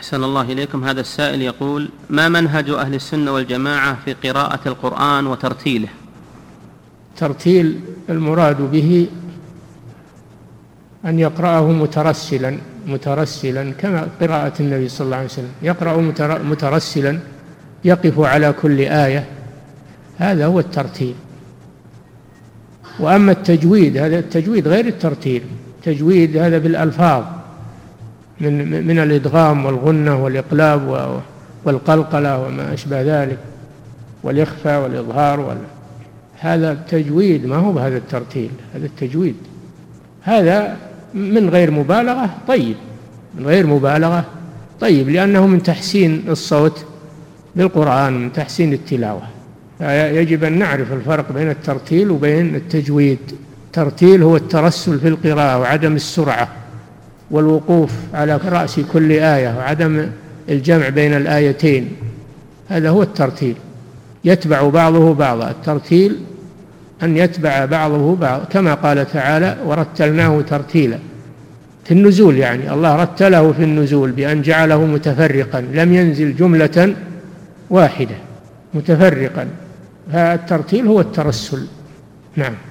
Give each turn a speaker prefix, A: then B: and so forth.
A: أحسن الله إليكم. هذا السائل يقول: ما منهج أهل السنة والجماعة في قراءة القرآن وترتيله؟
B: ترتيل المراد به أن يقرأه مترسلا كما قراءة النبي صلى الله عليه وسلم، يقرأ مترسلا، يقف على كل آية، هذا هو الترتيل. وأما التجويد، هذا التجويد غير الترتيل. التجويد هذا بالألفاظ من الإدغام والغنة والإقلاب والقلقلة وما أشبه ذلك، والإخفاء والإظهار هذا التجويد، ما هو بهذا الترتيل. هذا التجويد هذا من غير مبالغة طيب، من غير مبالغة طيب، لأنه من تحسين الصوت بالقرآن، من تحسين التلاوة. يجب أن نعرف الفرق بين الترتيل وبين التجويد. الترتيل هو الترسل في القراءة وعدم السرعة والوقوف على رأس كل آية وعدم الجمع بين الآيتين، هذا هو الترتيل، يتبع بعضه بعضا. الترتيل أن يتبع بعضه بعض، كما قال تعالى: ورتلناه ترتيلا. في النزول يعني الله رتله في النزول بأن جعله متفرقا، لم ينزل جملة واحدة، متفرقا. فالترتيل هو الترسل. نعم.